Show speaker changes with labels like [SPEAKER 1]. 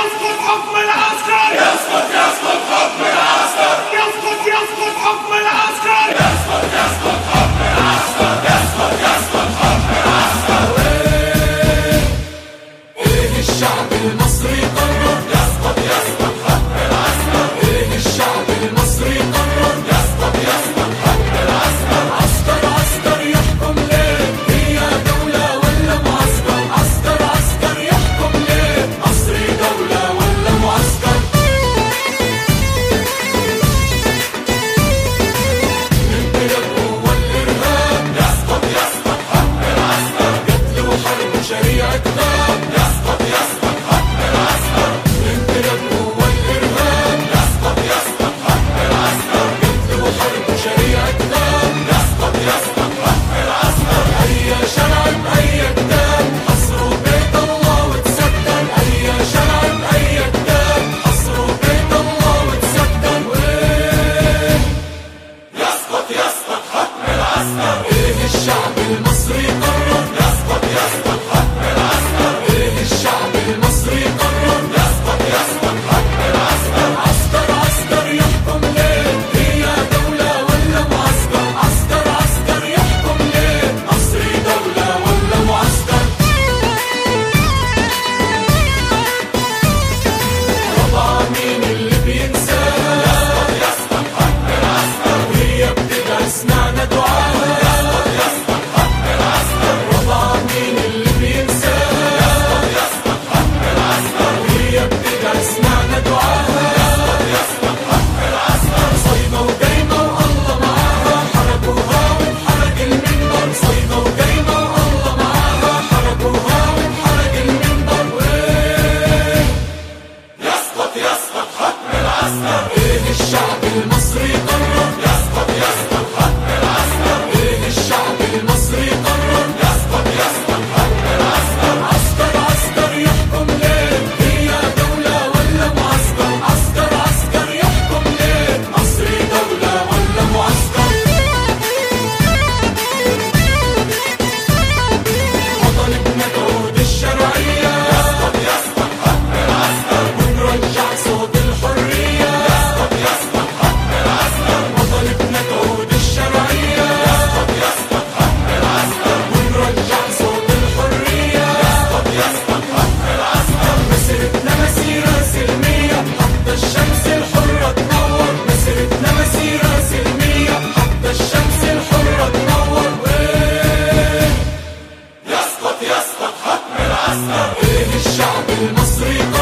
[SPEAKER 1] يسقط حكم العسكر،
[SPEAKER 2] يسقط يسقط حكم العسكر،
[SPEAKER 1] يسقط يسقط حكم العسكر،
[SPEAKER 2] يسقط يسقط حكم العسكر، يسقط يسقط حكم العسكر. ايه الشعب المصري قرر، يسقط يسقط حكم العسكر. ايه الشعب المصري قرر، يسقط يسقط حكم العسكر. عسكر عسكر يحكم ليه، هي دولة ولا معسكر؟ عسكر عسكر يحكم ليه، مصري دولة ولا معسكر؟ الانقلاب هو الارهاب، يسقط يسقط حكم العسكر. قتل وحرب وشريعة غاب، يسقط يسقط حكم العسكر. الانقلاب هو الارهاب، يسقط يسقط حكم العسكر. قتل وحرب وشريعة غاب، يسقط يسقط حكم العسكر. هيا شرعا هيا كتاب، حصروا بيت الله وتسكن. هيا شرعا هيا كتاب، حصروا بيت الله وتسكن. يسقط يسقط حكم العسكر. ايه الشعب المصري قرر، يسقط يسقط حكم العسكر. ايه الشعب المصري قرر، يسقط يسقط حكم العسكر. عسكر عسكر يحكم ليه، هي دولة ولا معسكر؟ عسكر عسكر يحكم ليه، مصري دولة ولا معسكر؟ طبعا مين اللي بينساه، يسقط يسقط حكم العسكر. وهي بتدعي سمعنا دعاها، يسقط يسقط حكم العسكر. طبعا مين اللي بينساه، يسقط يسقط حكم العسكر. وهي بتدعي سمعنا دعاها، يسقط يسقط حكم العسكر. صايمة وقايمة والله معاها، حرقوها وانحرق المنبر. صايمة وقايمة والله معاها، حرقوها وانحرق المنبر. يسقط يسقط حكم العسكر. ايه الشعب المصري قرر، يسقط يسقط حكم العسكر. ايه الشعب المصري قرر، يسقط يسقط حكم العسكر. عسكر عسكر يحكم ليه، هي دولة ولا معسكر؟ عسكر عسكر يحكم ليه، مصري دولة ولا معسكر؟ وطالبنا تعود الشرعية، يسقط يسقط حكم العسكر. ونرجع صوت الحرية، يسقط يسقط حكم العسكر. وطالبنا تعود الشرعية، يسقط يسقط حكم العسكر. ونرجع صوت الحرية، يسقط يسقط حكم العسكر. مسيرتنا مسيرة سلمية، حتى الشمس الحرة تنور. مسيرتنا مسيرة سلمية، حتى الشمس الحرة تنور. يسقط يسقط حكم العسكر. ايه الشعب المصري